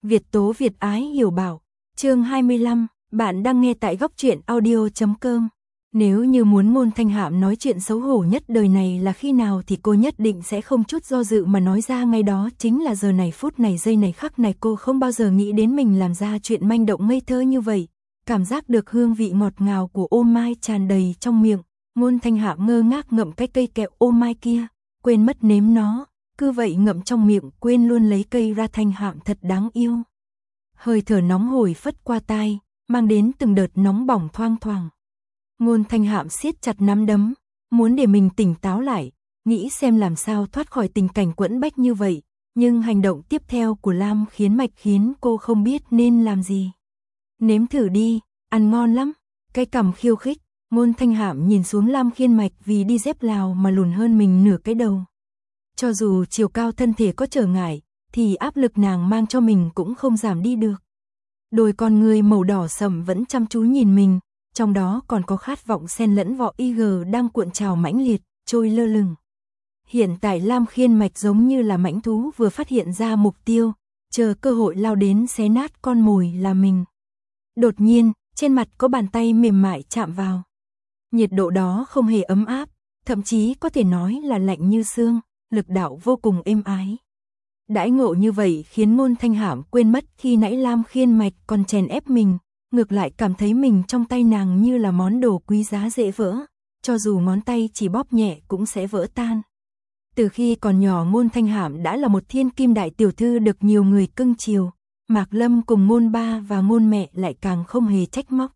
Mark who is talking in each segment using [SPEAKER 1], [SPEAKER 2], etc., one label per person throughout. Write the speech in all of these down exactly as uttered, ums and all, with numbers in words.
[SPEAKER 1] Việt Tố Việt Ái Hiểu Bảo, chương hai mươi lăm, bạn đang nghe tại góc truyện audio chấm com. Nếu như muốn Ngôn Thanh Hạm nói chuyện xấu hổ nhất đời này là khi nào thì cô nhất định sẽ không chút do dự mà nói ra ngay đó, chính là giờ này phút này giây này khắc này. Cô không bao giờ nghĩ đến mình làm ra chuyện manh động ngây thơ như vậy. Cảm giác được hương vị ngọt ngào của ô mai tràn đầy trong miệng, Ngôn Thanh Hạm ngơ ngác ngậm cái cây kẹo ô mai kia, quên mất nếm nó, cứ vậy ngậm trong miệng, quên luôn lấy cây ra. Thanh Hạm thật đáng yêu. Hơi thở nóng hổi phất qua tai, mang đến từng đợt nóng bỏng thoang thoảng. Ngôn Thanh Hạm siết chặt nắm đấm, muốn để mình tỉnh táo lại, nghĩ xem làm sao thoát khỏi tình cảnh quẫn bách như vậy, nhưng hành động tiếp theo của Lam Khiên Mạch khiến cô không biết nên làm gì. Nếm thử đi, ăn ngon lắm. Cái cằm khiêu khích, Ngôn Thanh Hạm nhìn xuống Lam Khiên Mạch vì đi dép Lào mà lùn hơn mình nửa cái đầu. Cho dù chiều cao thân thể có trở ngại, thì áp lực nàng mang cho mình cũng không giảm đi được. Đôi con người màu đỏ sẫm vẫn chăm chú nhìn mình, trong đó còn có khát vọng xen lẫn vỏ i giê đang cuộn trào mãnh liệt, trôi lơ lửng. Hiện tại Lam Khiên Mạch giống như là mãnh thú vừa phát hiện ra mục tiêu, chờ cơ hội lao đến xé nát con mồi là mình. Đột nhiên, trên mặt có bàn tay mềm mại chạm vào. Nhiệt độ đó không hề ấm áp, thậm chí có thể nói là lạnh như xương, lực đạo vô cùng êm ái. Đãi ngộ như vậy khiến Ngôn Thanh Hạm quên mất khi nãy Lam Khiên Mạch còn chèn ép mình, ngược lại cảm thấy mình trong tay nàng như là món đồ quý giá dễ vỡ, cho dù ngón tay chỉ bóp nhẹ cũng sẽ vỡ tan. Từ khi còn nhỏ Ngôn Thanh Hạm đã là một thiên kim đại tiểu thư được nhiều người cưng chiều, Mạc Lâm cùng Ngôn ba và Ngôn mẹ lại càng không hề trách móc.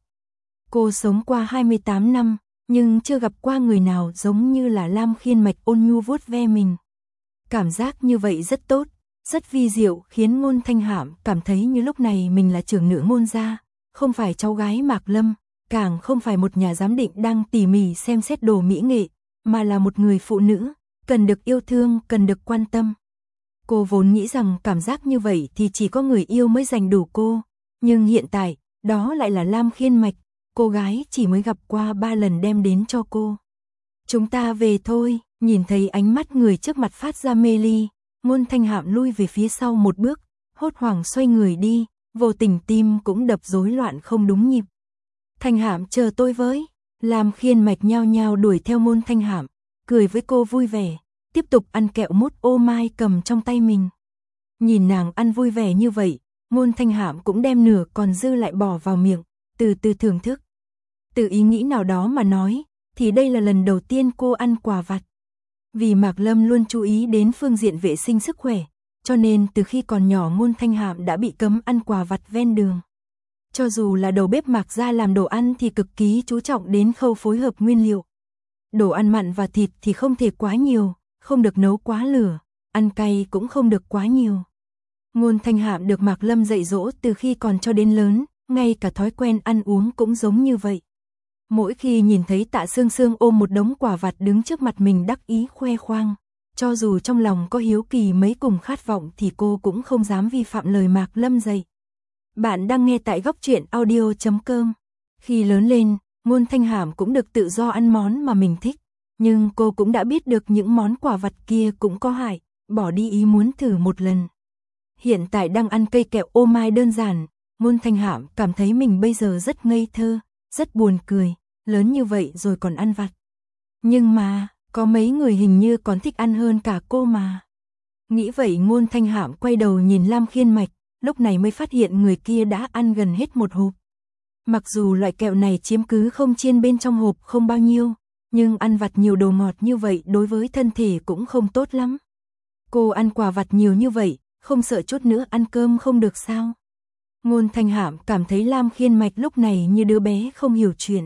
[SPEAKER 1] Cô sống qua hai mươi tám năm, nhưng chưa gặp qua người nào giống như là Lam Khiên Mạch ôn nhu vuốt ve mình. Cảm giác như vậy rất tốt, rất vi diệu, khiến Ngôn Thanh Hạm cảm thấy như lúc này mình là trưởng nữ Ngôn gia, không phải cháu gái Mạc Lâm, càng không phải một nhà giám định đang tỉ mỉ xem xét đồ mỹ nghệ, mà là một người phụ nữ, cần được yêu thương, cần được quan tâm. Cô vốn nghĩ rằng cảm giác như vậy thì chỉ có người yêu mới dành đủ cô, nhưng hiện tại, đó lại là Lam Khiên Mạch, cô gái chỉ mới gặp qua ba lần đem đến cho cô. Chúng ta về thôi. Nhìn thấy ánh mắt người trước mặt phát ra mê ly, Ngôn Thanh Hạm lui về phía sau một bước, hốt hoảng xoay người đi, vô tình tim cũng đập rối loạn không đúng nhịp. Thanh Hạm chờ tôi với. Lam Khiên Mạch nhao nhao đuổi theo Ngôn Thanh Hạm, cười với cô vui vẻ, tiếp tục ăn kẹo mút ô mai cầm trong tay mình. Nhìn nàng ăn vui vẻ như vậy, Ngôn Thanh Hạm cũng đem nửa còn dư lại bỏ vào miệng, từ từ thưởng thức. Từ ý nghĩ nào đó mà nói, thì đây là lần đầu tiên cô ăn quà vặt. Vì Mạc Lâm luôn chú ý đến phương diện vệ sinh sức khỏe, cho nên từ khi còn nhỏ Ngôn Thanh Hạm đã bị cấm ăn quà vặt ven đường. Cho dù là đầu bếp Mạc gia làm đồ ăn thì cực kỳ chú trọng đến khâu phối hợp nguyên liệu. Đồ ăn mặn và thịt thì không thể quá nhiều, không được nấu quá lửa, ăn cay cũng không được quá nhiều. Ngôn Thanh Hạm được Mạc Lâm dạy dỗ từ khi còn cho đến lớn, ngay cả thói quen ăn uống cũng giống như vậy. Mỗi khi nhìn thấy Tạ Sương Sương ôm một đống quà vặt đứng trước mặt mình đắc ý khoe khoang, cho dù trong lòng có hiếu kỳ mấy cùng khát vọng thì cô cũng không dám vi phạm lời Mạc Lâm dạy. Bạn đang nghe tại góc truyện audio chấm com. Khi lớn lên, Ngôn Thanh Hạm cũng được tự do ăn món mà mình thích, nhưng cô cũng đã biết được những món quà vặt kia cũng có hại, bỏ đi ý muốn thử một lần. Hiện tại đang ăn cây kẹo ô mai đơn giản, Ngôn Thanh Hạm cảm thấy mình bây giờ rất ngây thơ, rất buồn cười, lớn như vậy rồi còn ăn vặt. Nhưng mà, có mấy người hình như còn thích ăn hơn cả cô mà. Nghĩ vậy Ngôn Thanh Hạm quay đầu nhìn Lam Khiên Mạch, lúc này mới phát hiện người kia đã ăn gần hết một hộp. Mặc dù loại kẹo này chiếm cứ không chiên bên trong hộp không bao nhiêu, nhưng ăn vặt nhiều đồ ngọt như vậy đối với thân thể cũng không tốt lắm. Cô ăn quà vặt nhiều như vậy, không sợ chút nữa ăn cơm không được sao? Ngôn Thanh Hạm cảm thấy Lam Khiên Mạch lúc này như đứa bé không hiểu chuyện.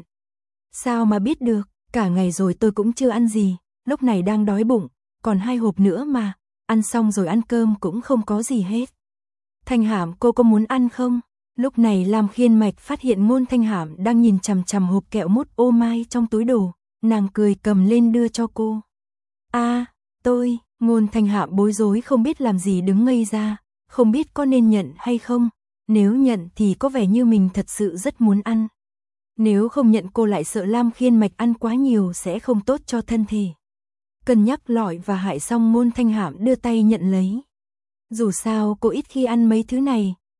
[SPEAKER 1] Sao mà biết được, cả ngày rồi tôi cũng chưa ăn gì, lúc này đang đói bụng, còn hai hộp nữa mà, ăn xong rồi ăn cơm cũng không có gì hết. Thanh Hạm cô có muốn ăn không? Lúc này Lam Khiên Mạch phát hiện Ngôn Thanh Hạm đang nhìn chằm chằm hộp kẹo mút ô mai trong túi đồ, nàng cười cầm lên đưa cho cô. A, à, tôi, Ngôn Thanh Hạm bối rối không biết làm gì đứng ngây ra, không biết có nên nhận hay không, nếu nhận thì có vẻ như mình thật sự rất muốn ăn. Nếu không nhận cô lại sợ Lam Khiên Mạch ăn quá nhiều sẽ không tốt cho thân thể. Cân nhắc lợi và hại xong Ngôn Thanh Hạm đưa tay nhận lấy. Dù sao cô ít khi ăn mấy thứ này,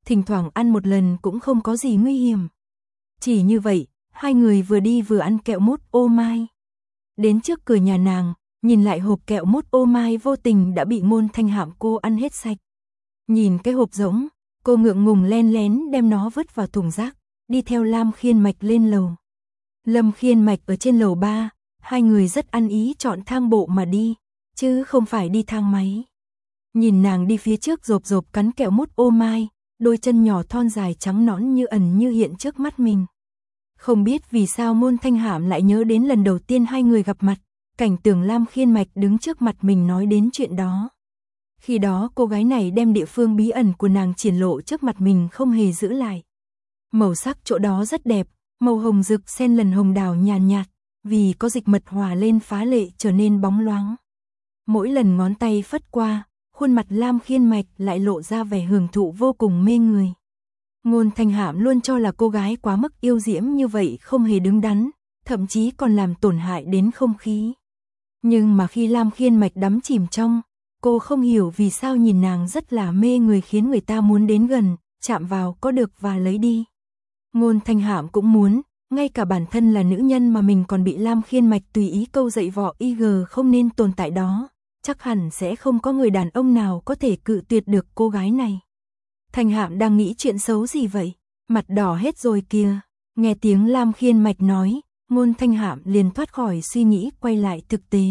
[SPEAKER 1] thỉnh thoảng ăn một lần cũng không có gì nguy hiểm. Chỉ như vậy, hai người vừa đi vừa ăn kẹo mút ô mai. Đến trước cửa nhà nàng, nhìn lại hộp kẹo mút ô mai vô tình đã bị Ngôn Thanh Hạm cô ăn hết sạch. Nhìn cái hộp rỗng, cô ngượng ngùng len lén đem nó vứt vào thùng rác, đi theo Lam Khiên Mạch lên lầu. Lâm Khiên Mạch ở trên lầu ba, hai người rất ăn ý chọn thang bộ mà đi, chứ không phải đi thang máy. Nhìn nàng đi phía trước rộp rộp cắn kẹo mút ô mai, đôi chân nhỏ thon dài trắng nõn như ẩn như hiện trước mắt mình. Không biết vì sao Ngôn Thanh Hạm lại nhớ đến lần đầu tiên hai người gặp mặt, cảnh tượng Lam Khiên Mạch đứng trước mặt mình nói đến chuyện đó. Khi đó cô gái này đem địa phương bí ẩn của nàng triển lộ trước mặt mình không hề giữ lại. Màu sắc chỗ đó rất đẹp, màu hồng rực xen lần hồng đào nhàn nhạt, vì có dịch mật hòa lên phá lệ trở nên bóng loáng. Mỗi lần ngón tay phất qua, khuôn mặt Lam Khiên Mạch lại lộ ra vẻ hưởng thụ vô cùng mê người. Ngôn Thanh Hạm luôn cho là cô gái quá mức yêu diễm như vậy không hề đứng đắn, thậm chí còn làm tổn hại đến không khí. Nhưng mà khi Lam Khiên Mạch đắm chìm trong, cô không hiểu vì sao nhìn nàng rất là mê người khiến người ta muốn đến gần, chạm vào có được và lấy đi. Ngôn Thanh Hạm cũng muốn, ngay cả bản thân là nữ nhân mà mình còn bị Lam Khiên Mạch tùy ý câu dạy võ y gờ không nên tồn tại đó, chắc hẳn sẽ không có người đàn ông nào có thể cự tuyệt được cô gái này. Thanh Hạm đang nghĩ chuyện xấu gì vậy? Mặt đỏ hết rồi kìa. Nghe tiếng Lam Khiên Mạch nói, Ngôn Thanh Hạm liền thoát khỏi suy nghĩ quay lại thực tế.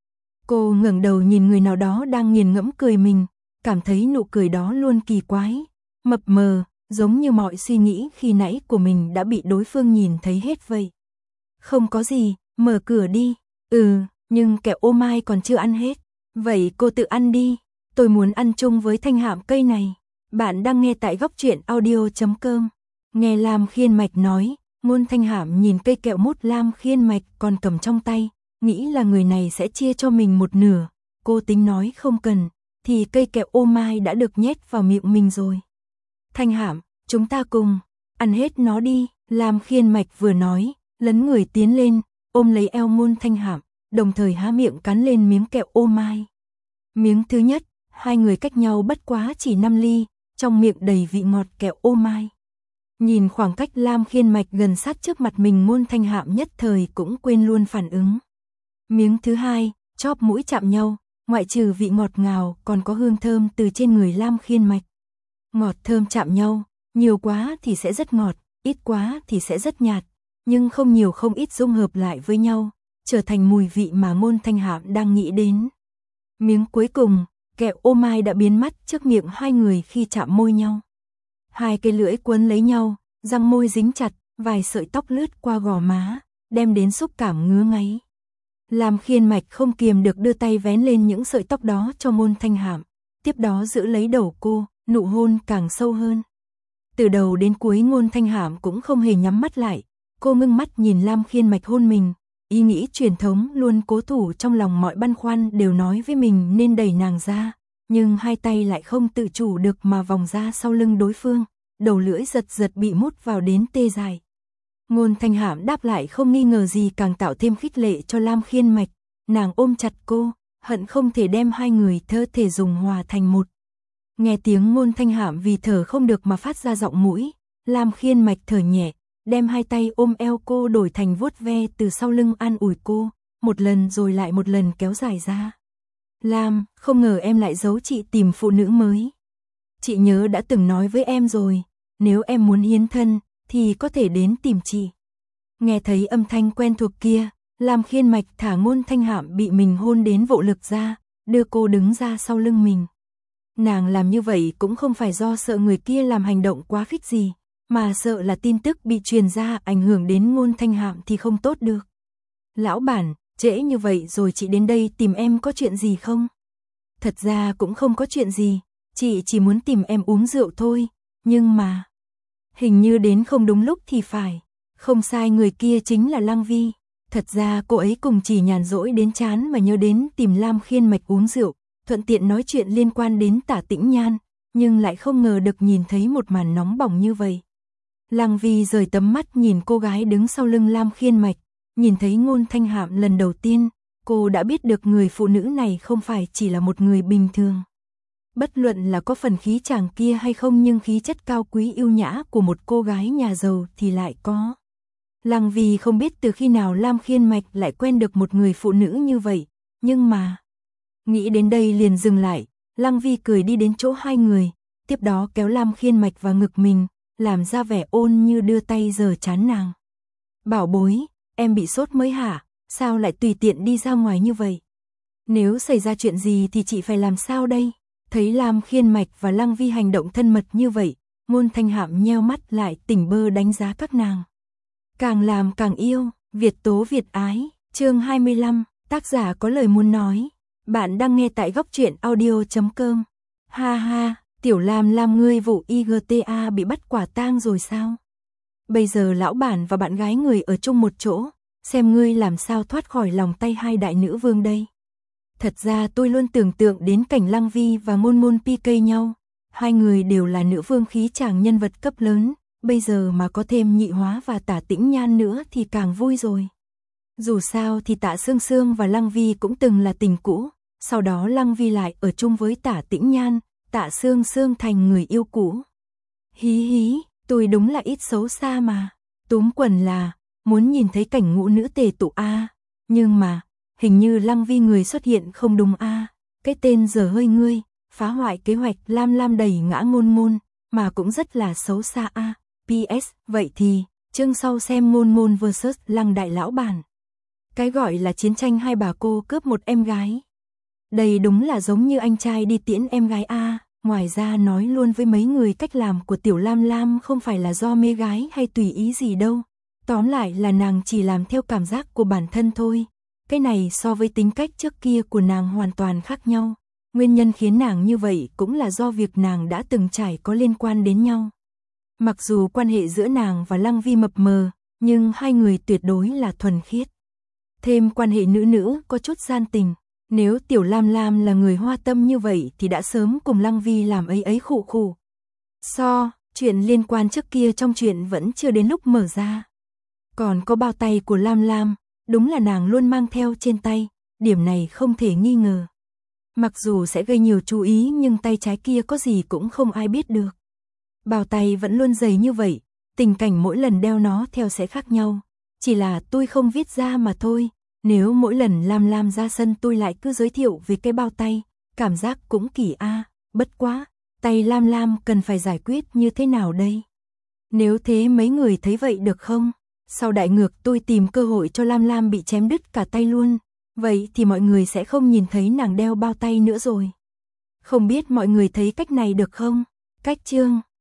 [SPEAKER 1] Cô ngẩng đầu nhìn người nào đó đang nghiền ngẫm cười mình, cảm thấy nụ cười đó luôn kỳ quái, mập mờ, giống như mọi suy nghĩ khi nãy của mình đã bị đối phương nhìn thấy hết vậy. Không có gì, mở cửa đi. Ừ, nhưng kẹo ô mai còn chưa ăn hết. Vậy cô tự ăn đi, tôi muốn ăn chung với Thanh Hạm cây này. Bạn đang nghe tại góc truyện audio chấm com. Nghe Lam Khiên Mạch nói, Ngôn Thanh Hạm nhìn cây kẹo mút Lam Khiên Mạch còn cầm trong tay, nghĩ là người này sẽ chia cho mình một nửa. Cô tính nói không cần, thì cây kẹo ô mai đã được nhét vào miệng mình rồi. Thanh Hạm, chúng ta cùng, ăn hết nó đi. Lam Khiên Mạch vừa nói, lấn người tiến lên, ôm lấy eo Ngôn Thanh Hạm, đồng thời há miệng cắn lên miếng kẹo ô mai. Miếng thứ nhất, hai người cách nhau bất quá chỉ năm ly, trong miệng đầy vị ngọt kẹo ô mai. Nhìn khoảng cách Lam Khiên Mạch gần sát trước mặt mình, Ngôn Thanh Hạm nhất thời cũng quên luôn phản ứng. Miếng thứ hai, chóp mũi chạm nhau, ngoại trừ vị ngọt ngào còn có hương thơm từ trên người Lam Khiên Mạch. Ngọt thơm chạm nhau, nhiều quá thì sẽ rất ngọt, ít quá thì sẽ rất nhạt, nhưng không nhiều không ít dung hợp lại với nhau, trở thành mùi vị mà Ngôn Thanh Hạm đang nghĩ đến. Miếng cuối cùng, kẹo ô mai đã biến mất trước miệng hai người khi chạm môi nhau. Hai cây lưỡi quấn lấy nhau, răng môi dính chặt, vài sợi tóc lướt qua gò má, đem đến xúc cảm ngứa ngáy. Lam Khiên Mạch không kiềm được đưa tay vén lên những sợi tóc đó cho Ngôn Thanh Hạm, tiếp đó giữ lấy đầu cô, nụ hôn càng sâu hơn. Từ đầu đến cuối Ngôn Thanh Hạm cũng không hề nhắm mắt lại, cô ngưng mắt nhìn Lam Khiên Mạch hôn mình, ý nghĩ truyền thống luôn cố thủ trong lòng mọi băn khoăn đều nói với mình nên đẩy nàng ra, nhưng hai tay lại không tự chủ được mà vòng ra sau lưng đối phương, đầu lưỡi giật giật bị mút vào đến tê dại. Ngôn Thanh Hạm đáp lại không nghi ngờ gì càng tạo thêm khích lệ cho Lam Khiên Mạch, nàng ôm chặt cô, hận không thể đem hai người thơ thể dùng hòa thành một. Nghe tiếng Ngôn Thanh Hạm vì thở không được mà phát ra giọng mũi, Lam Khiên Mạch thở nhẹ, đem hai tay ôm eo cô đổi thành vuốt ve từ sau lưng an ủi cô, một lần rồi lại một lần kéo dài ra. Lam, không ngờ em lại giấu chị tìm phụ nữ mới. Chị nhớ đã từng nói với em rồi, nếu em muốn hiến thân, thì có thể đến tìm chị. Nghe thấy âm thanh quen thuộc kia, Lam Khiên Mạch thả Ngôn Thanh Hạm bị mình hôn đến vỗ lực ra, đưa cô đứng ra sau lưng mình. Nàng làm như vậy cũng không phải do sợ người kia làm hành động quá khích gì, mà sợ là tin tức bị truyền ra ảnh hưởng đến Ngôn Thanh Hạm thì không tốt được. Lão bản, trễ như vậy rồi chị đến đây tìm em có chuyện gì không? Thật ra cũng không có chuyện gì, chị chỉ muốn tìm em uống rượu thôi, nhưng mà... Hình như đến không đúng lúc thì phải, không sai, người kia chính là Lăng Vi. Thật ra cô ấy cùng chỉ nhàn rỗi đến chán mà nhớ đến tìm Lam Khiên Mạch uống rượu, thuận tiện nói chuyện liên quan đến Tả Tĩnh Nhan, nhưng lại không ngờ được nhìn thấy một màn nóng bỏng như vậy. Lăng Vi rời tấm mắt nhìn cô gái đứng sau lưng Lam Khiên Mạch, nhìn thấy Ngôn Thanh Hạm lần đầu tiên, cô đã biết được người phụ nữ này không phải chỉ là một người bình thường. Bất luận là có phần khí chàng kia hay không nhưng khí chất cao quý yêu nhã của một cô gái nhà giàu thì lại có. Lăng Vi không biết từ khi nào Lam Khiên Mạch lại quen được một người phụ nữ như vậy, nhưng mà... Nghĩ đến đây liền dừng lại, Lăng Vi cười đi đến chỗ hai người, tiếp đó kéo Lam Khiên Mạch vào ngực mình, làm ra vẻ ôn như đưa tay giở trán nàng. Bảo bối, em bị sốt mới hả, sao lại tùy tiện đi ra ngoài như vậy? Nếu xảy ra chuyện gì thì chị phải làm sao đây? Thấy Lam Khiên Mạch và Lăng Vi hành động thân mật như vậy, Ngôn Thanh Hạm nheo mắt lại tỉnh bơ đánh giá các nàng. Càng làm càng yêu, Việt tố Việt ái, chương hai mươi lăm, tác giả có lời muốn nói. Bạn đang nghe tại góc truyện audio chấm com. Ha ha, Tiểu Lam Lam ngươi vụ i giê tê a bị bắt quả tang rồi sao? Bây giờ lão bản và bạn gái người ở chung một chỗ, xem ngươi làm sao thoát khỏi lòng tay hai đại nữ vương đây. Thật ra tôi luôn tưởng tượng đến cảnh Lăng Vi và Môn Môn pê ca nhau, hai người đều là nữ vương khí chàng nhân vật cấp lớn, bây giờ mà có thêm Nhị Hóa và Tả Tĩnh Nhan nữa thì càng vui rồi. Dù sao thì Tạ Sương Sương và Lăng Vi cũng từng là tình cũ, sau đó Lăng Vi lại ở chung với Tả Tĩnh Nhan, Tạ Sương Sương thành người yêu cũ. Hí hí, tôi đúng là ít xấu xa mà. Túm quần là, muốn nhìn thấy cảnh ngũ nữ tề tụ a, nhưng mà, hình như Lăng Vi người xuất hiện không đúng a. Cái tên dở hơi ngươi, phá hoại kế hoạch Lam Lam đẩy ngã Ngôn Ngôn, mà cũng rất là xấu xa a. pê ét, vậy thì, chương sau xem Ngôn Ngôn versus Lăng đại lão bản. Cái gọi là chiến tranh hai bà cô cướp một em gái. Đây đúng là giống như anh trai đi tiễn em gái a. Ngoài ra nói luôn với mấy người cách làm của Tiểu Lam Lam không phải là do mê gái hay tùy ý gì đâu. Tóm lại là nàng chỉ làm theo cảm giác của bản thân thôi. Cái này so với tính cách trước kia của nàng hoàn toàn khác nhau. Nguyên nhân khiến nàng như vậy cũng là do việc nàng đã từng trải có liên quan đến nhau. Mặc dù quan hệ giữa nàng và Lăng Vi mập mờ, nhưng hai người tuyệt đối là thuần khiết. Thêm quan hệ nữ nữ có chút gian tình. Nếu Tiểu Lam Lam là người hoa tâm như vậy thì đã sớm cùng Lăng Vi làm ấy ấy khụ khụ. So, chuyện liên quan trước kia trong chuyện vẫn chưa đến lúc mở ra. Còn có bao tay của Lam Lam, đúng là nàng luôn mang theo trên tay, điểm này không thể nghi ngờ. Mặc dù sẽ gây nhiều chú ý nhưng tay trái kia có gì cũng không ai biết được. Bao tay vẫn luôn dày như vậy, tình cảnh mỗi lần đeo nó theo sẽ khác nhau. Chỉ là tôi không viết ra mà thôi. Nếu mỗi lần Lam Lam ra sân tôi lại cứ giới thiệu về cái bao tay, cảm giác cũng kỳ a, bất quá, tay Lam Lam cần phải giải quyết như thế nào đây? Nếu thế mấy người thấy vậy được không? Sau đại ngược tôi tìm cơ hội cho Lam Lam bị chém đứt cả tay luôn, vậy thì mọi người sẽ không nhìn thấy nàng đeo bao tay nữa rồi. Không biết mọi người thấy cách này được không? Cách chương,